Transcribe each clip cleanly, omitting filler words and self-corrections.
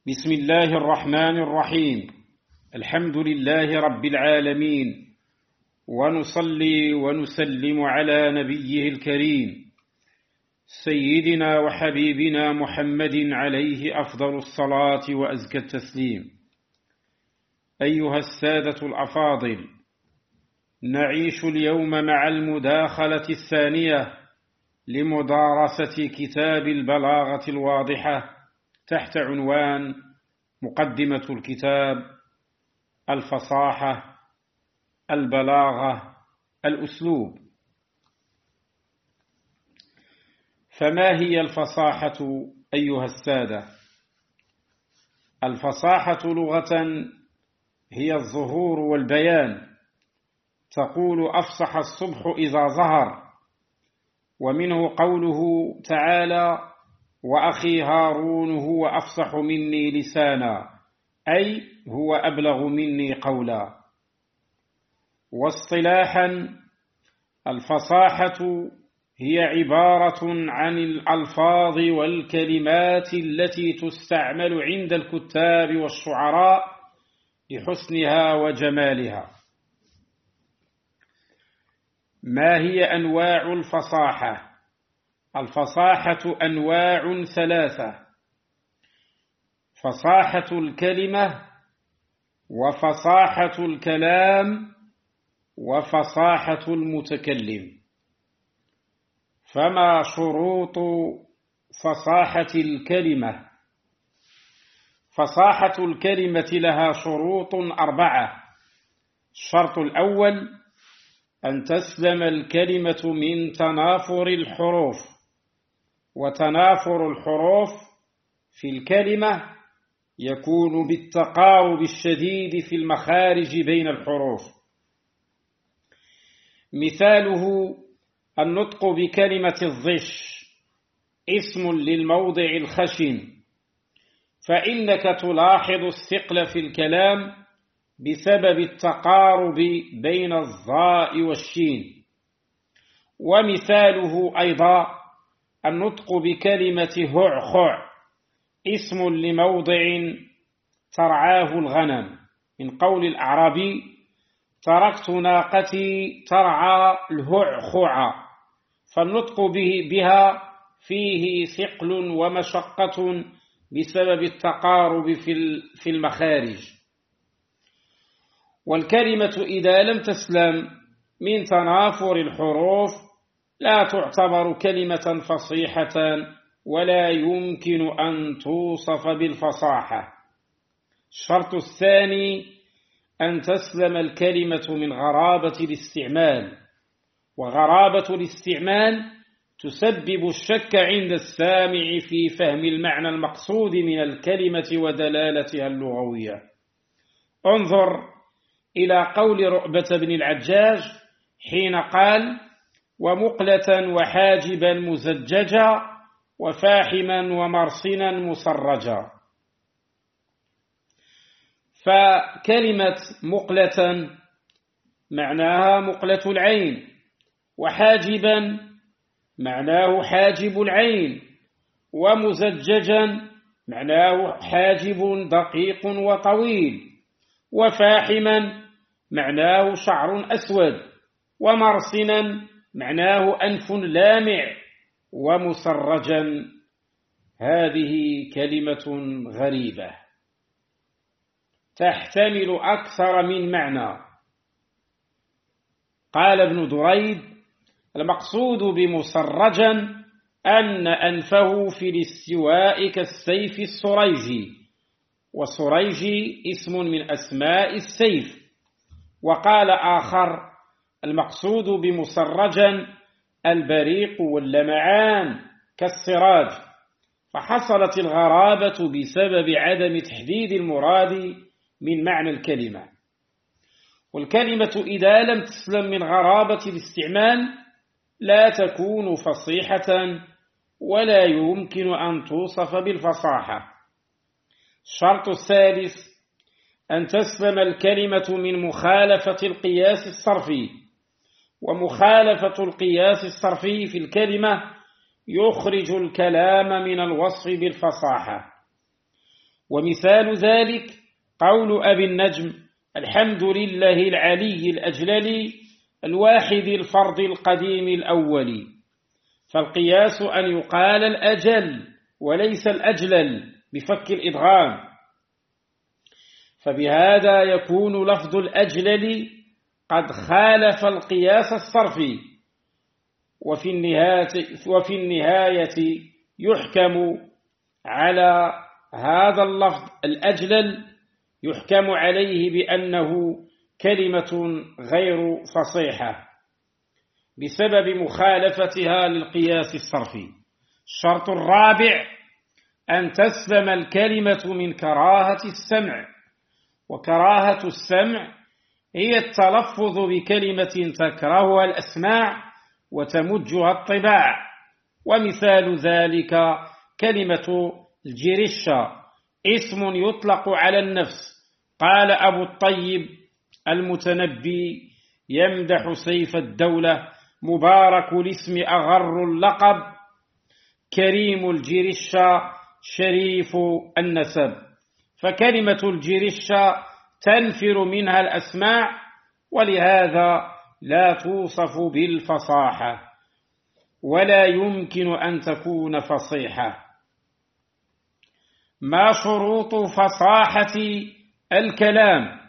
بسم الله الرحمن الرحيم. الحمد لله رب العالمين، ونصلي ونسلم على نبيه الكريم سيدنا وحبيبنا محمد عليه أفضل الصلاة وأزكى التسليم. أيها السادة الأفاضل، نعيش اليوم مع المداخلة الثانية لمدارسة كتاب البلاغة الواضحة تحت عنوان مقدمة الكتاب: الفصاحة، البلاغة، الأسلوب. فما هي الفصاحة أيها السادة؟ الفصاحة لغة هي الظهور والبيان. تقول: أفصح الصبح إذا ظهر، ومنه قوله تعالى: وأخي هارون هو أفصح مني لسانا، أي هو أبلغ مني قولا. واصطلاحا، الفصاحة هي عبارة عن الألفاظ والكلمات التي تستعمل عند الكتاب والشعراء لحسنها وجمالها. ما هي أنواع الفصاحة؟ الفصاحة أنواع ثلاثة: فصاحة الكلمة، وفصاحة الكلام، وفصاحة المتكلم. فما شروط فصاحة الكلمة؟ فصاحة الكلمة لها شروط 4. الشرط الأول: أن تسلم الكلمة من تنافر الحروف. وتنافر الحروف في الكلمة يكون بالتقارب الشديد في المخارج بين الحروف. مثاله النطق بكلمة الضش، اسم للموضع الخشن، فإنك تلاحظ الثقل في الكلام بسبب التقارب بين الظاء والشين. ومثاله أيضا النطق بكلمة هعخع، اسم لموضع ترعاه الغنم، من قول الأعرابي: تركت ناقتي ترعى الهعخع. فالنطق بها فيه ثقل ومشقة بسبب التقارب في المخارج. والكلمة إذا لم تسلم من تنافر الحروف لا تعتبر كلمة فصيحة، ولا يمكن أن توصف بالفصاحة. الشرط الثاني: أن تسلم الكلمة من غرابة الاستعمال. وغرابة الاستعمال تسبب الشك عند السامع في فهم المعنى المقصود من الكلمة ودلالتها اللغوية. انظر إلى قول رؤبة بن العجاج حين قال: ومقلة وحاجبا مزججا، وفاحما ومرصنا مسرجا. فكلمة مقلة معناها مقلة العين، وحاجبا معناه حاجب العين، ومزججا معناه حاجب دقيق وطويل، وفاحما معناه شعر أسود، ومرصنا معناه أنف لامع، ومسرجا هذه كلمة غريبة تحتمل أكثر من معنى. قال ابن دريد: المقصود بمسرجا أن أنفه في الاستواء كالسيف السريجي، والسريجي اسم من أسماء السيف. وقال آخر: المقصود بمسرجا البريق واللمعان كالسراج. فحصلت الغرابة بسبب عدم تحديد المراد من معنى الكلمة. والكلمة إذا لم تسلم من غرابة الاستعمال لا تكون فصيحة، ولا يمكن أن توصف بالفصاحة. الشرط الثالث: أن تسلم الكلمة من مخالفة القياس الصرفي. ومخالفة القياس الصرفي في الكلمة يخرج الكلام من الوصف بالفصاحة. ومثال ذلك قول أبي النجم: الحمد لله العلي الأجلل الواحد الفرد القديم الأول. فالقياس أن يقال الأجل وليس الأجلل بفك الإدغام، فبهذا يكون لفظ الأجلل قد خالف القياس الصرفي. وفي النهاية يحكم على هذا اللفظ الأجلل، يحكم عليه بأنه كلمة غير فصيحة بسبب مخالفتها للقياس الصرفي. الشرط الرابع أن تسلم الكلمة من كراهة السمع، وكراهة السمع هي التلفظ بكلمة تكرهها الأسماع وتمجها الطباع. ومثال ذلك كلمة الجرشة، اسم يطلق على النفس. قال أبو الطيب المتنبي يمدح سيف الدولة: مبارك الاسم أغر اللقب، كريم الجرشة شريف النسب. فكلمة الجرشة تنفر منها الأسماع، ولهذا لا توصف بالفصاحة ولا يمكن أن تكون فصيحة. ما شروط فصاحة الكلام؟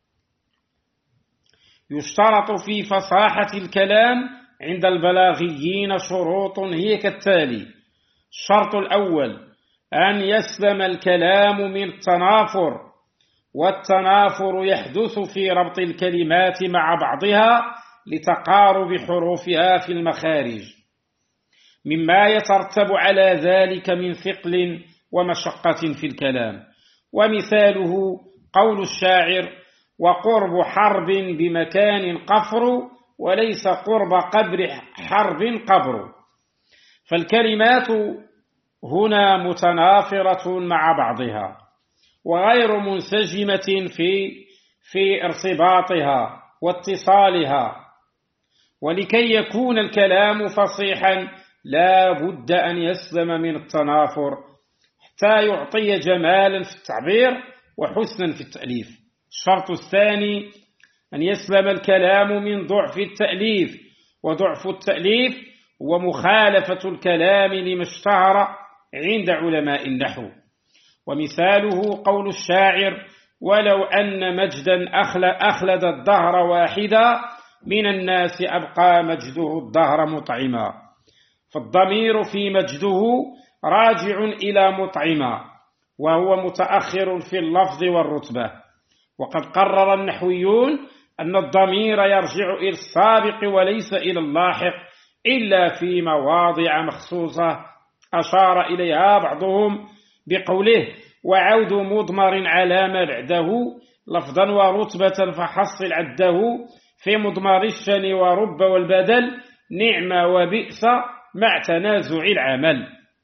يشترط في فصاحة الكلام عند البلاغيين شروط هي كالتالي: الشرط الأول أن يسلم الكلام من التنافر، والتنافر يحدث في ربط الكلمات مع بعضها لتقارب حروفها في المخارج، مما يترتب على ذلك من ثقل ومشقة في الكلام. ومثاله قول الشاعر: وقرب حرب بمكان قفر، وليس قرب قبر حرب قبر. فالكلمات هنا متنافرة مع بعضها وغير منسجمة في ارتباطها واتصالها، ولكي يكون الكلام فصيحا لا بد أن يسلم من التنافر حتى يعطي جمالا في التعبير وحسنا في التأليف. الشرط الثاني أن يسلم الكلام من ضعف التأليف، وضعف التأليف هو مخالفة الكلام لما اشتهر عند علماء النحو. ومثاله قول الشاعر: ولو أن مجدا أخلد الدهر واحدا، من الناس أبقى مجده الدهر مطعما. فالضمير في مجده راجع إلى مطعما، وهو متأخر في اللفظ والرتبة. وقد قرر النحويون أن الضمير يرجع إلى السابق وليس إلى اللاحق إلا في مواضع مخصوصة أشار إليها بعضهم بقوله: وعود مضمر على ما بعده لفظا ورتبة فحصل عده، في مضمر الشن ورب والبدل نعم وبئس مع تنازع العمل.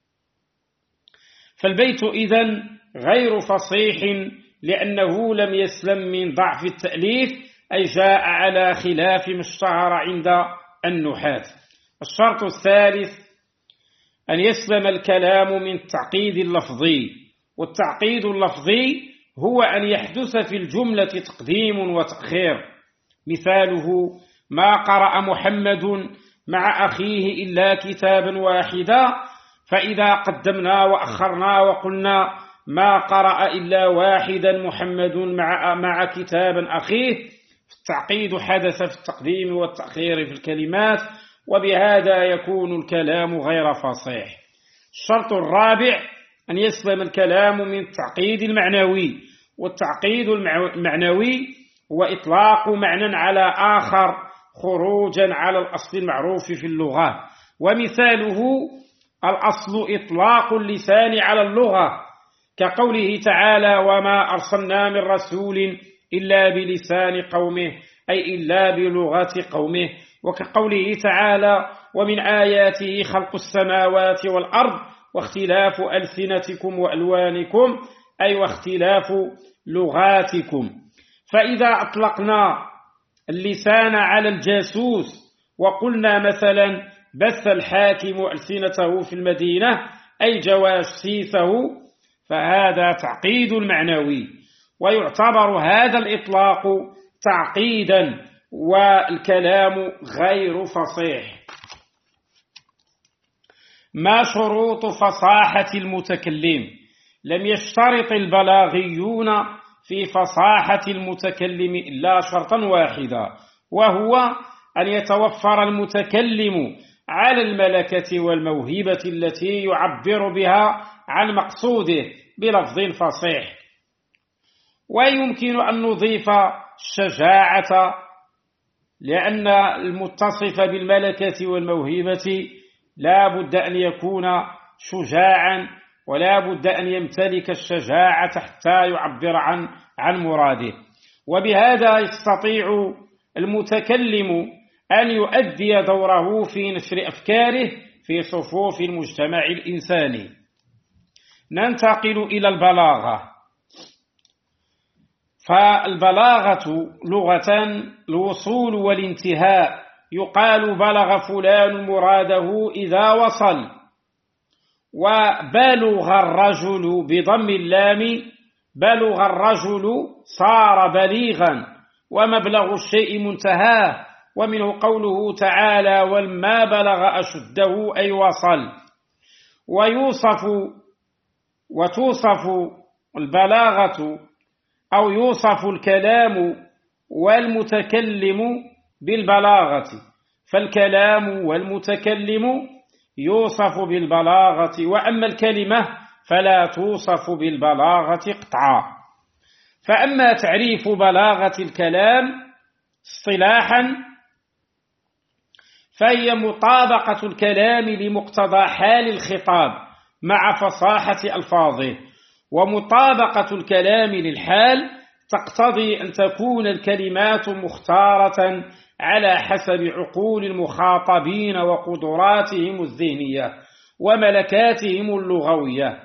فالبيت إذن غير فصيح لأنه لم يسلم من ضعف التأليف، أي جاء على خلاف ما اشتهر عند النحاة. الشرط الثالث أن يسلم الكلام من التعقيد اللفظي، والتعقيد اللفظي هو أن يحدث في الجملة تقديم وتأخير. مثاله: ما قرأ محمد مع أخيه إلا كتابا واحدا، فإذا قدمنا وأخرنا وقلنا ما قرأ إلا واحدا محمد مع كتابا أخيه، التعقيد حدث في التقديم والتأخير في الكلمات، وبهذا يكون الكلام غير فصيح. الشرط الرابع أن يسلم الكلام من التعقيد المعنوي، والتعقيد المعنوي هو إطلاق معنى على آخر خروجا على الأصل المعروف في اللغة. ومثاله الأصل إطلاق اللسان على اللغة، كقوله تعالى: وما أرسلنا من رسول إلا بلسان قومه، أي إلا بلغة قومه. وكقوله تعالى: ومن آياته خلق السماوات والأرض واختلاف ألسنتكم وألوانكم، أي واختلاف لغاتكم. فإذا أطلقنا اللسان على الجاسوس وقلنا مثلا بث الحاكم ألسنته في المدينة، أي جواسيسه، فهذا تعقيد معنوي، ويعتبر هذا الإطلاق تعقيدا، والكلام غير فصيح. ما شروط فصاحة المتكلم؟ لم يشترط البلاغيون في فصاحة المتكلم إلا شرطا واحدا، وهو أن يتوفر المتكلم على الملكة والموهبة التي يعبر بها عن مقصوده بلفظ فصيح. ويمكن أن نضيف الشجاعة، لأن المتصف بالملكة والموهبة لا بد أن يكون شجاعا، ولا بد أن يمتلك الشجاعة حتى يعبر عن مراده. وبهذا يستطيع المتكلم أن يؤدي دوره في نشر أفكاره في صفوف المجتمع الإنساني. ننتقل إلى البلاغة. فالبلاغة لغة الوصول والانتهاء، يقال بلغ فلان مراده إذا وصل. وبلغ الرجل بضم اللام، بلغ الرجل صار بليغا، ومبلغ الشيء منتهاه، ومنه قوله تعالى ولما بلغ أشده أي وصل. وتوصف البلاغة أو يوصف الكلام والمتكلم بالبلاغة، فالكلام والمتكلم يوصف بالبلاغة، وأما الكلمة فلا توصف بالبلاغة قطعا. فأما تعريف بلاغة الكلام اصطلاحا فهي مطابقة الكلام لمقتضى حال الخطاب مع فصاحة ألفاظه. ومطابقة الكلام للحال تقتضي أن تكون الكلمات مختارة على حسب عقول المخاطبين وقدراتهم الذهنية وملكاتهم اللغوية.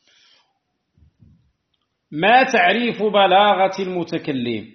ما تعريف بلاغة المتكلم؟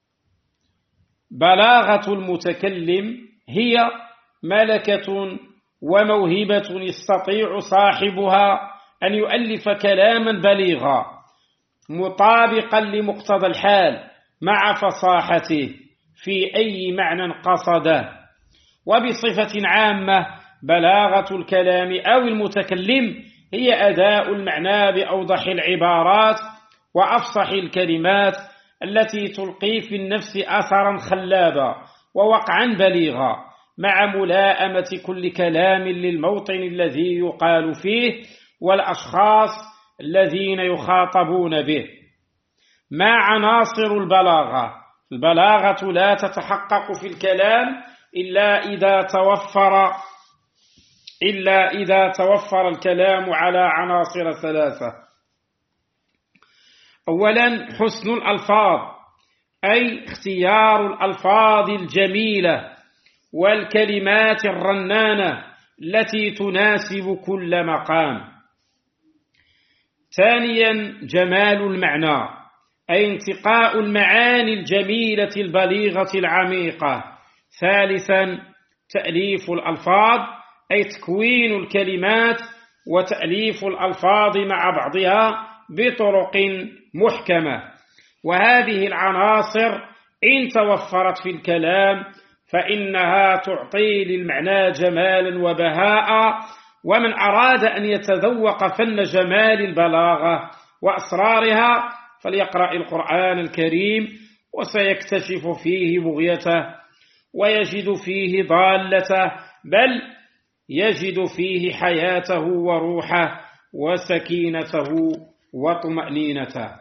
بلاغة المتكلم هي ملكة وموهبة يستطيع صاحبها أن يؤلف كلاما بليغا مطابقا لمقتضى الحال مع فصاحته في أي معنى قصده. وبصفة عامة بلاغة الكلام أو المتكلم هي أداء المعنى بأوضح العبارات وأفصح الكلمات التي تلقي في النفس أثرا خلابا ووقعا بليغا، مع ملائمة كل كلام للموطن الذي يقال فيه والأشخاص الذين يخاطبون به. ما عناصر البلاغة؟ البلاغة لا تتحقق في الكلام إلا إذا توفر الكلام على عناصر ثلاثة. أولا حسن الألفاظ، أي اختيار الألفاظ الجميلة والكلمات الرنانة التي تناسب كل مقام. ثانيا جمال المعنى، أي انتقاء المعاني الجميلة البليغة العميقة. ثالثا تأليف الألفاظ، أي تكوين الكلمات وتأليف الألفاظ مع بعضها بطرق محكمة. وهذه العناصر إن توفرت في الكلام فإنها تعطي للمعنى جمالا وبهاء. ومن أراد أن يتذوق فن جمال البلاغة وأسرارها فليقرأ القرآن الكريم، وسيكتشف فيه بغيته ويجد فيه ضالته، بل يجد فيه حياته وروحه وسكينته وطمأنينته.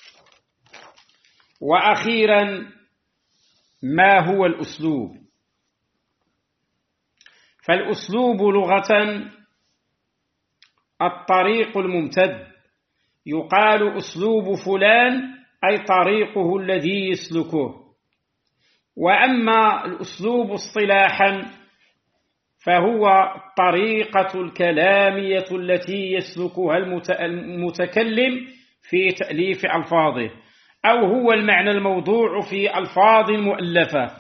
وأخيرا ما هو الأسلوب؟ فالأسلوب لغة الطريق الممتد، يقال أسلوب فلان أي طريقه الذي يسلكه. وأما الأسلوب اصطلاحا فهو الطريقة الكلامية التي يسلكها المتكلم في تأليف ألفاظه، أو هو المعنى الموضوع في ألفاظ مؤلفة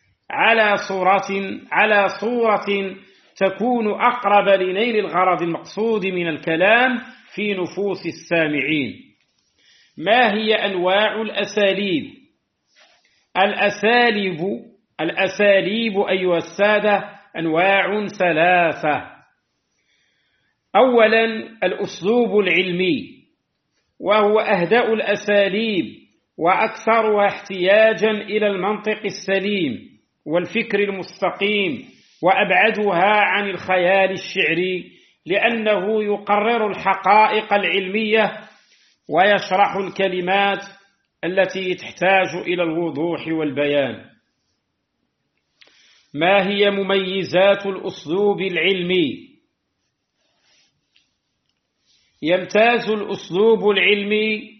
على صورة تكون أقرب لنيل الغرض المقصود من الكلام في نفوس السامعين. ما هي أنواع الأساليب؟ الأساليب أيها السادة أنواع ثلاثة. أولا الأسلوب العلمي، وهو أهدأ الأساليب وأكثرها احتياجا إلى المنطق السليم والفكر المستقيم، وأبعدها عن الخيال الشعري، لأنه يقرر الحقائق العلمية ويشرح الكلمات التي تحتاج إلى الوضوح والبيان. ما هي مميزات الأسلوب العلمي؟ يمتاز الأسلوب العلمي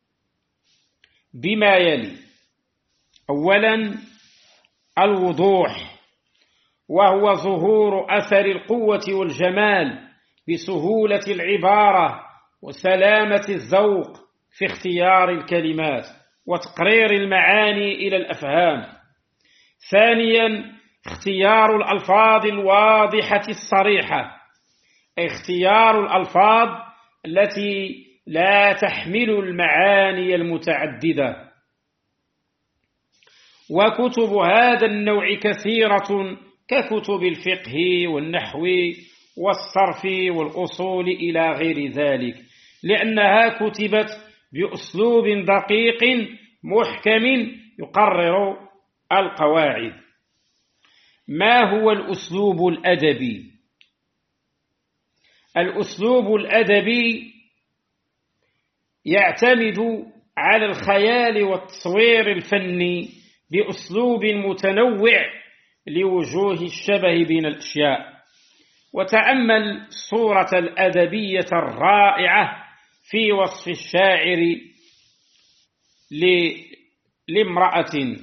بما يلي: أولا الوضوح، وهو ظهور أثر القوة والجمال بسهولة العبارة وسلامة الذوق في اختيار الكلمات وتقرير المعاني إلى الأفهام. ثانيا اختيار الألفاظ الواضحة الصريحة، اختيار الألفاظ التي لا تحمل المعاني المتعددة. وكتب هذا النوع كثيرة ككتب الفقه والنحو والصرف والأصول إلى غير ذلك، لأنها كتبت بأسلوب دقيق محكم يقرر القواعد. ما هو الأسلوب الأدبي؟ الأسلوب الأدبي يعتمد على الخيال والتصوير الفني بأسلوب متنوع لوجوه الشبه بين الأشياء. وتأمل الصورة الأدبية الرائعة في وصف الشاعر لامرأة،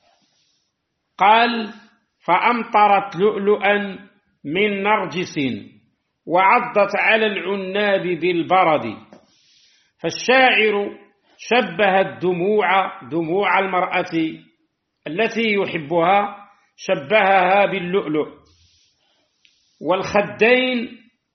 قال: فأمطرت لؤلؤا من نرجس وعضت على العناب بالبرد. فالشاعر شبه دموع المرأة التي يحبها، شبهها باللؤلؤ، والخدين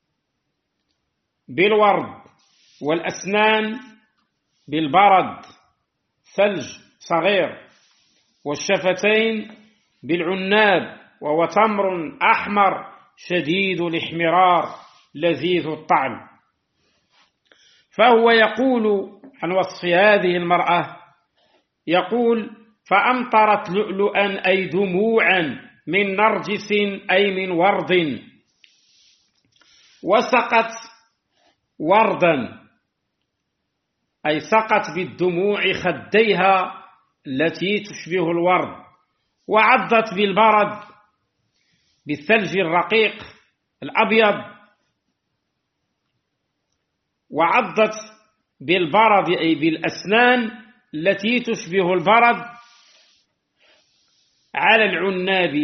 بالورد، والأسنان بالبرد ثلج صغير، والشفتين بالعناب، وهو تمر أحمر شديد الاحمرار لذيذ الطعم. فهو يقول عن وصف هذه المرأة، يقول: فأمطرت لؤلؤا أي دموعا من نرجس أي من ورد، وسقت وردا أي سقت بالدموع خديها التي تشبه الورد، وعضت بالبرد بالثلج الرقيق الأبيض، وعضت بالبرد أي بالأسنان التي تشبه البرد على العناب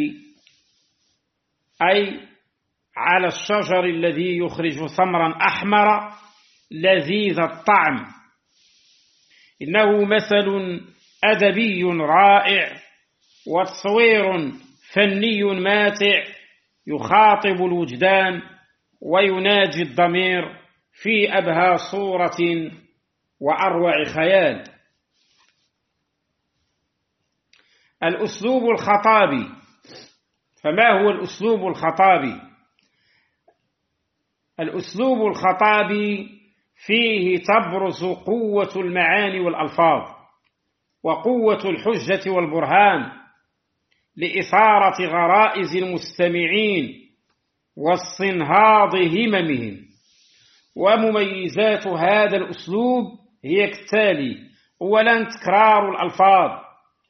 أي على الشجر الذي يخرج ثمرا أحمر لذيذ الطعم. إنه مثل أدبي رائع وتصوير فني ماتع يخاطب الوجدان ويناجي الضمير في أبهى صورة وأروع خيال. الأسلوب الخطابي. فما هو الأسلوب الخطابي؟ الأسلوب الخطابي فيه تبرز قوة المعاني والألفاظ وقوة الحجة والبرهان لإثارة غرائز المستمعين واستنهاض هممهم. ومميزات هذا الأسلوب هي كالتالي: أولا تكرار الألفاظ،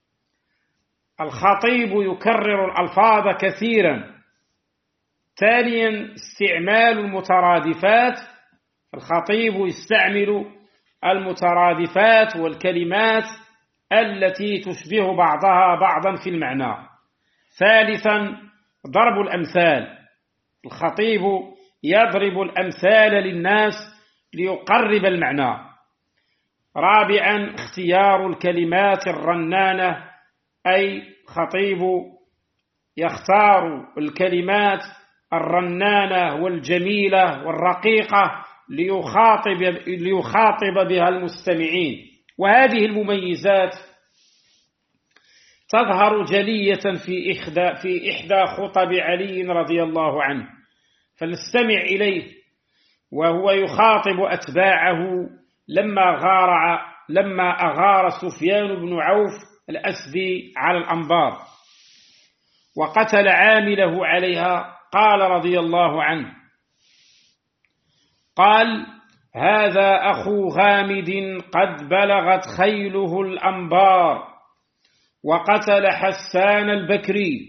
الخطيب يكرر الألفاظ كثيرا. ثانيا استعمال المترادفات، الخطيب يستعمل المترادفات والكلمات التي تشبه بعضها بعضا في المعنى. ثالثا ضرب الأمثال، الخطيب يضرب الأمثال للناس ليقرب المعنى. رابعا اختيار الكلمات الرنانة، أي خطيب يختار الكلمات الرنانة والجميلة والرقيقة ليخاطب بها المستمعين. وهذه المميزات تظهر جلية في إحدى خطب علي رضي الله عنه، فلنستمع إليه وهو يخاطب أتباعه لما أغار سفيان بن عوف الأسدي على الأنبار وقتل عامله عليها. قال رضي الله عنه: قال: هذا أخو غامد قد بلغت خيله الأنبار، وقتل حسان البكري،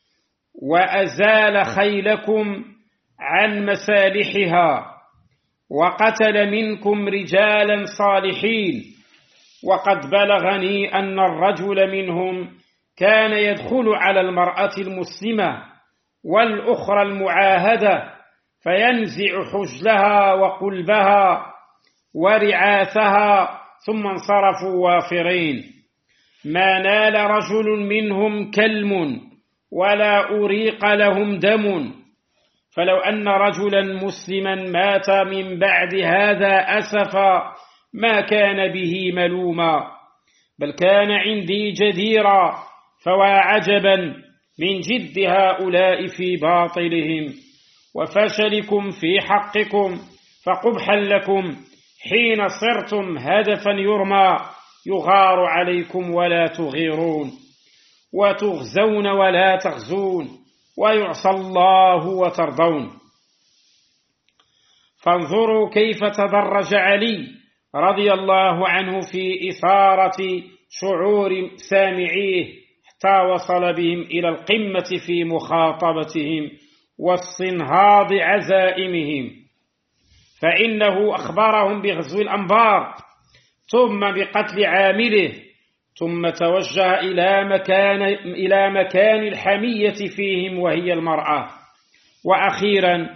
وأزال خيلكم عن مسالحها، وقتل منكم رجالا صالحين، وقد بلغني أن الرجل منهم كان يدخل على المرأة المسلمة والأخرى المعاهدة فينزع حجلها وقلبها ورعاثها ثم انصرفوا وافرين، ما نال رجل منهم كلم ولا أريق لهم دم، فلو أن رجلا مسلما مات من بعد هذا أسفا ما كان به ملوما، بل كان عندي جديرا، فوا عجبا من جد هؤلاء في باطلهم وفشلكم في حقكم، فقبحا لكم حين صرتم هدفا يرمى، يغار عليكم ولا تغيرون، وتغزون ولا تغزون، ويعصى الله وترضون. فانظروا كيف تدرج علي رضي الله عنه في إثارة شعور سامعيه حتى وصل بهم إلى القمة في مخاطبتهم واستنهاض عزائمهم، فإنه أخبرهم بغزو الأنبار ثم بقتل عامله، ثم توجه إلى مكان الحمية فيهم وهي المرأة. وأخيرا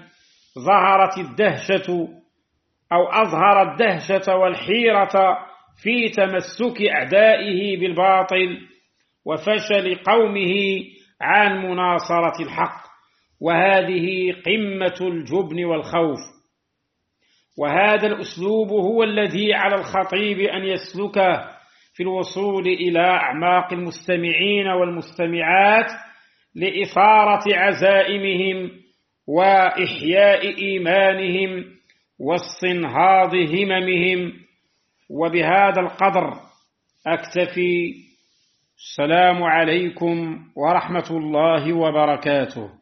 أظهر الدهشة والحيرة في تمسك أعدائه بالباطل وفشل قومه عن مناصرة الحق، وهذه قمة الجبن والخوف. وهذا الأسلوب هو الذي على الخطيب أن يسلكه في الوصول إلى أعماق المستمعين والمستمعات لإثارة عزائمهم وإحياء إيمانهم واستنهاض هممهم. وبهذا القدر أكتفي. السلام عليكم ورحمة الله وبركاته.